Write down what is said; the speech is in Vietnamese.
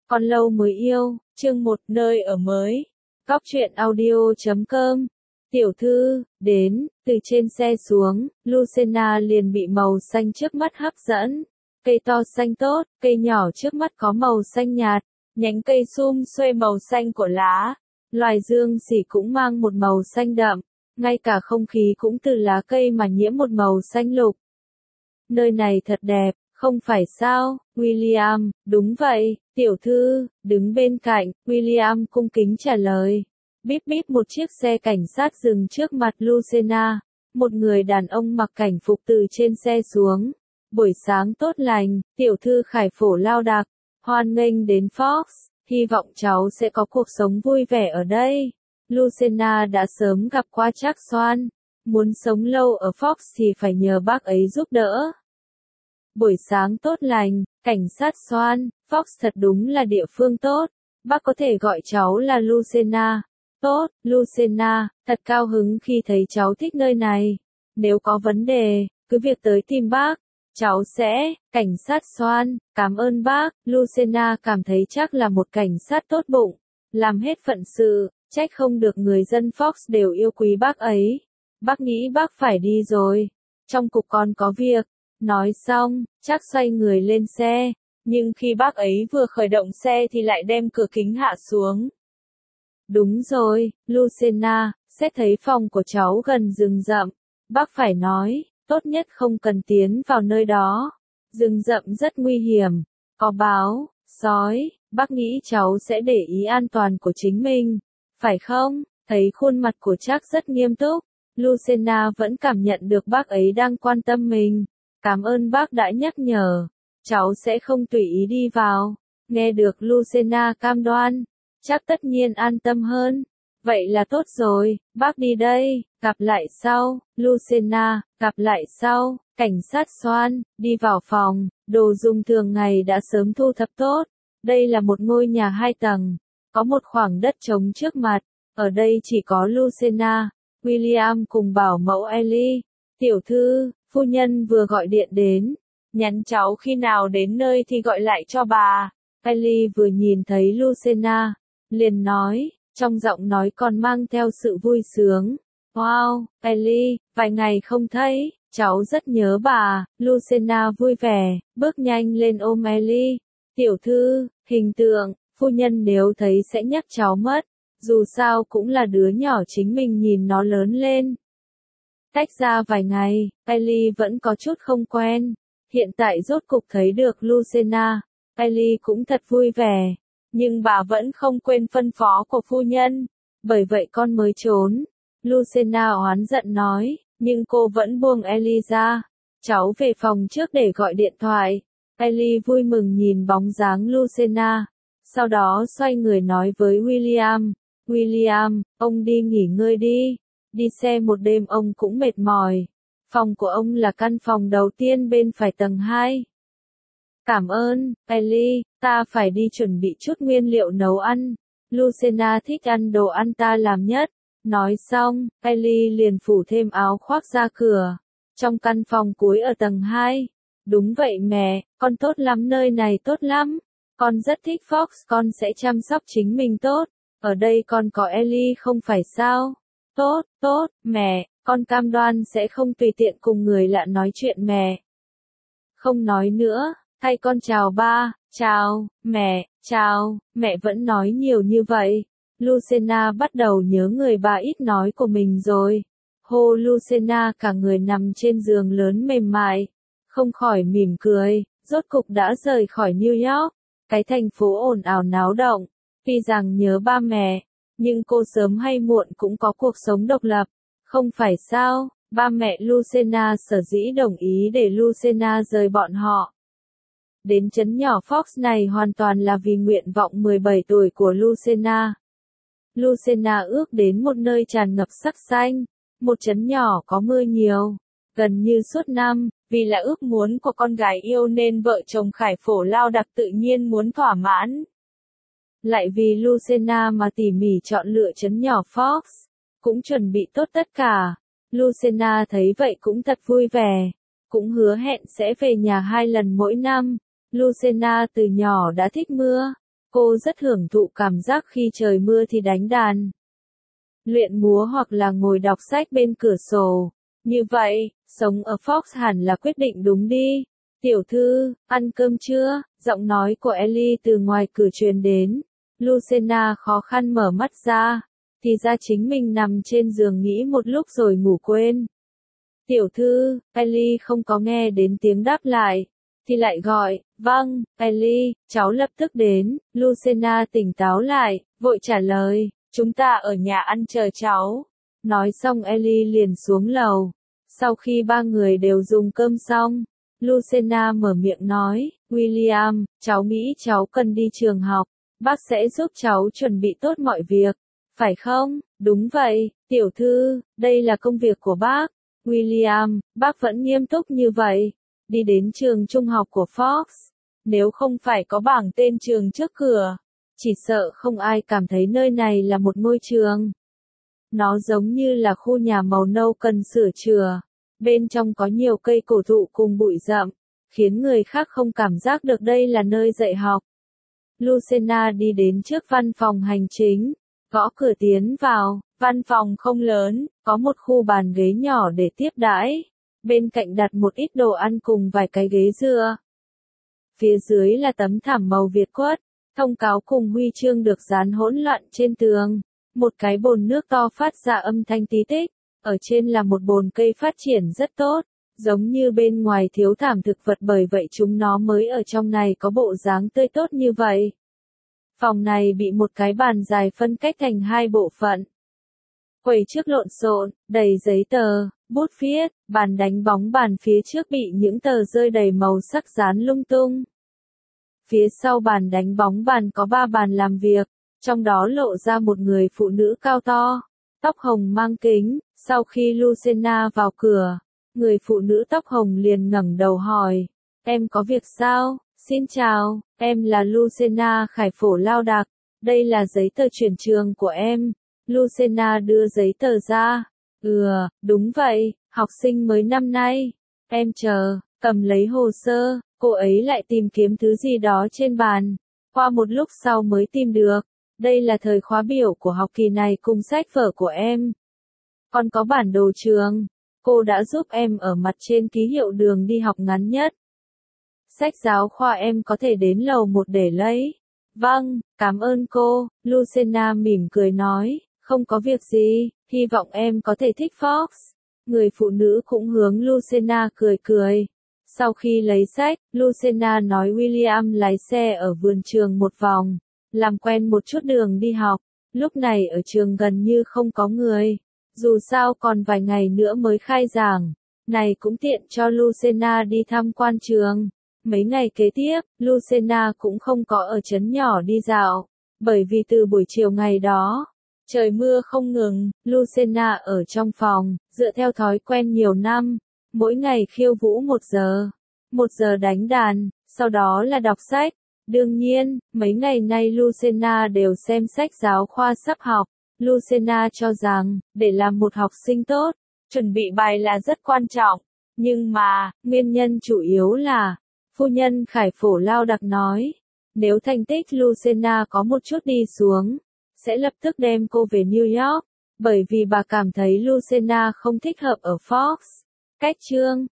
Còn lâu mới yêu, chương 1 nơi ở mới. Góc truyện audio.com. Tiểu thư, đến, từ trên xe xuống, Lucena liền bị màu xanh trước mắt hấp dẫn. Cây to xanh tốt, cây nhỏ trước mắt có màu xanh nhạt, nhánh cây sum xuê màu xanh của lá. Loài dương xỉ cũng mang một màu xanh đậm, ngay cả không khí cũng từ lá cây mà nhiễm một màu xanh lục. Nơi này thật đẹp, không phải sao, William, đúng vậy, tiểu thư, đứng bên cạnh, William cung kính trả lời. Bíp bíp một chiếc xe cảnh sát dừng trước mặt Lucena, một người đàn ông mặc cảnh phục từ trên xe xuống. Buổi sáng tốt lành, tiểu thư Khải Phổ Lao Đặc, hoan nghênh đến Fox, hy vọng cháu sẽ có cuộc sống vui vẻ ở đây. Lucena đã sớm gặp qua Trác Soan, muốn sống lâu ở Fox thì phải nhờ bác ấy giúp đỡ. Buổi sáng tốt lành, cảnh sát Soan, Fox thật đúng là địa phương tốt, bác có thể gọi cháu là Lucena. Tốt, Lucena, thật cao hứng khi thấy cháu thích nơi này. Nếu có vấn đề, cứ việc tới tìm bác. Cháu sẽ, cảnh sát Soan, cảm ơn bác. Lucena cảm thấy chắc là một cảnh sát tốt bụng, làm hết phận sự, trách không được người dân Fox đều yêu quý bác ấy. Bác nghĩ bác phải đi rồi, trong cục con có việc. Nói xong, Trác xoay người lên xe, nhưng khi bác ấy vừa khởi động xe thì lại đem cửa kính hạ xuống. Đúng rồi, Lucena, xét thấy phòng của cháu gần rừng rậm, bác phải nói, tốt nhất không cần tiến vào nơi đó. Rừng rậm rất nguy hiểm, có báo, sói, bác nghĩ cháu sẽ để ý an toàn của chính mình, phải không? Thấy khuôn mặt của Trác rất nghiêm túc, Lucena vẫn cảm nhận được bác ấy đang quan tâm mình. Cảm ơn bác đã nhắc nhở, cháu sẽ không tùy ý đi vào. Nghe được Lucena cam đoan, Trác tất nhiên an tâm hơn. Vậy là tốt rồi, bác đi đây, gặp lại sau. Lucena, gặp lại sau. Cảnh sát Soan, đi vào phòng, đồ dùng thường ngày đã sớm thu thập tốt. Đây là một ngôi nhà 2 tầng, có một khoảng đất trống trước mặt. Ở đây chỉ có Lucena, William cùng bảo mẫu Ellie. Tiểu thư, phu nhân vừa gọi điện đến, nhắn cháu khi nào đến nơi thì gọi lại cho bà. Ellie vừa nhìn thấy Lucena, liền nói, trong giọng nói còn mang theo sự vui sướng. Wow, Ellie, vài ngày không thấy, cháu rất nhớ bà. Lucena vui vẻ, bước nhanh lên ôm Ellie. Tiểu thư, hình tượng, phu nhân nếu thấy sẽ nhắc cháu mất, dù sao cũng là đứa nhỏ chính mình nhìn nó lớn lên. Tách ra vài ngày, Ellie vẫn có chút không quen. Hiện tại rốt cục thấy được Lucena, Ellie cũng thật vui vẻ. Nhưng bà vẫn không quên phân phó của phu nhân, bởi vậy con mới trốn. Lucena oán giận nói, nhưng cô vẫn buông Ellie ra. Cháu về phòng trước để gọi điện thoại. Ellie vui mừng nhìn bóng dáng Lucena, sau đó xoay người nói với William. William, ông đi nghỉ ngơi đi. Đi xe một đêm ông cũng mệt mỏi. Phòng của ông là căn phòng đầu tiên bên phải tầng 2. Cảm ơn, Ellie, ta phải đi chuẩn bị chút nguyên liệu nấu ăn. Lucena thích ăn đồ ăn ta làm nhất. Nói xong, Ellie liền phủ thêm áo khoác ra cửa. Trong căn phòng cuối ở tầng 2. Đúng vậy mẹ, con tốt lắm, nơi này tốt lắm. Con rất thích Fox, con sẽ chăm sóc chính mình tốt. Ở đây con có Ellie không phải sao? Tốt, tốt, mẹ, con cam đoan sẽ không tùy tiện cùng người lạ nói chuyện mẹ. Không nói nữa, thay con chào ba, chào, mẹ vẫn nói nhiều như vậy. Lucena bắt đầu nhớ người bà ít nói của mình rồi. Hô Lucena cả người nằm trên giường lớn mềm mại, không khỏi mỉm cười, rốt cục đã rời khỏi New York, cái thành phố ồn ào náo động. Tuy rằng nhớ ba mẹ, nhưng cô sớm hay muộn cũng có cuộc sống độc lập, không phải sao? Ba mẹ Lucena sở dĩ đồng ý để Lucena rời bọn họ đến trấn nhỏ Fox này hoàn toàn là vì nguyện vọng 17 tuổi của Lucena. Lucena ước đến một nơi tràn ngập sắc xanh, một trấn nhỏ có mưa nhiều, gần như suốt năm, vì là ước muốn của con gái yêu nên vợ chồng Khải Phổ Lao Đặc tự nhiên muốn thỏa mãn. Lại vì Lucena mà tỉ mỉ chọn lựa trấn nhỏ Fox, cũng chuẩn bị tốt tất cả. Lucena thấy vậy cũng thật vui vẻ, cũng hứa hẹn sẽ về nhà 2 lần mỗi năm. Lucena từ nhỏ đã thích mưa, Cô rất hưởng thụ cảm giác khi trời mưa thì đánh đàn, luyện múa hoặc là ngồi đọc sách bên cửa sổ. Như vậy, sống ở Fox hẳn là quyết định đúng đi. Tiểu thư, ăn cơm chưa? Giọng nói của Ellie từ ngoài cửa truyền đến. Lucena khó khăn mở mắt ra. Thì ra chính mình nằm trên giường nghĩ một lúc rồi ngủ quên. Tiểu thư, Ellie không có nghe đến tiếng đáp lại. Thì lại gọi, vâng, Ellie, cháu lập tức đến. Lucena tỉnh táo lại, vội trả lời, chúng ta ở nhà ăn chờ cháu. Nói xong Ellie liền xuống lầu. Sau khi ba người đều dùng cơm xong, Lucena mở miệng nói, William, cháu nghĩ cháu cần đi trường học. Bác sẽ giúp cháu chuẩn bị tốt mọi việc. Phải không? Đúng vậy, tiểu thư, đây là công việc của bác. William, bác vẫn nghiêm túc như vậy. Đi đến trường trung học của Fox. Nếu không phải có bảng tên trường trước cửa, chỉ sợ không ai cảm thấy nơi này là một ngôi trường. Nó giống như là khu nhà màu nâu cần sửa chữa. Bên trong có nhiều cây cổ thụ cùng bụi rậm, khiến người khác không cảm giác được đây là nơi dạy học. Lucena đi đến trước văn phòng hành chính, gõ cửa tiến vào. Văn phòng không lớn, có một khu bàn ghế nhỏ để tiếp đãi. Bên cạnh đặt một ít đồ ăn cùng vài cái ghế dựa. Phía dưới là tấm thảm màu Việt quất, thông cáo cùng huy chương được dán hỗn loạn trên tường. Một cái bồn nước to phát ra âm thanh tí tích. Ở trên là một bồn cây phát triển rất tốt, giống như bên ngoài thiếu thảm thực vật bởi vậy chúng nó mới ở trong này có bộ dáng tươi tốt như vậy. Phòng này bị một cái bàn dài phân cách thành hai bộ phận. Quầy trước lộn xộn, đầy giấy tờ, bút viết, bàn đánh bóng bàn phía trước bị những tờ rơi đầy màu sắc dán lung tung. Phía sau bàn đánh bóng bàn có 3 bàn làm việc, trong đó lộ ra một người phụ nữ cao to, tóc hồng mang kính. Sau khi Lucena vào cửa, người phụ nữ tóc hồng liền ngẩng đầu hỏi, em có việc sao? Xin chào, em là Lucena Khải Phổ Lao Đặc, đây là giấy tờ chuyển trường của em. Lucena đưa giấy tờ ra. Đúng vậy, học sinh mới năm nay. Em chờ, cầm lấy hồ sơ, cô ấy lại tìm kiếm thứ gì đó trên bàn. Qua một lúc sau mới tìm được. Đây là thời khóa biểu của học kỳ này cùng sách vở của em. Còn có bản đồ trường. Cô đã giúp em ở mặt trên ký hiệu đường đi học ngắn nhất. Sách giáo khoa em có thể đến lầu 1 để lấy. Vâng, cảm ơn cô. Lucena mỉm cười nói, không có việc gì, hy vọng em có thể thích Fox. Người phụ nữ cũng hướng Lucena cười cười. Sau khi lấy sách, Lucena nói William lái xe ở vườn trường một vòng, làm quen một chút đường đi học. Lúc này ở trường gần như không có người. Dù sao còn vài ngày nữa mới khai giảng, này cũng tiện cho Lucena đi tham quan trường. Mấy ngày kế tiếp, Lucena cũng không có ở trấn nhỏ đi dạo, bởi vì từ buổi chiều ngày đó, trời mưa không ngừng. Lucena ở trong phòng, dựa theo thói quen nhiều năm, mỗi ngày khiêu vũ 1 giờ đánh đàn, sau đó là đọc sách. Đương nhiên, mấy ngày nay Lucena đều xem sách giáo khoa sắp học. Lucena cho rằng, để làm một học sinh tốt, chuẩn bị bài là rất quan trọng. Nhưng mà, nguyên nhân chủ yếu là, phu nhân Khải Phổ Lao Đặc nói, nếu thành tích Lucena có một chút đi xuống, sẽ lập tức đem cô về New York, bởi vì bà cảm thấy Lucena không thích hợp ở Fox. Cách chương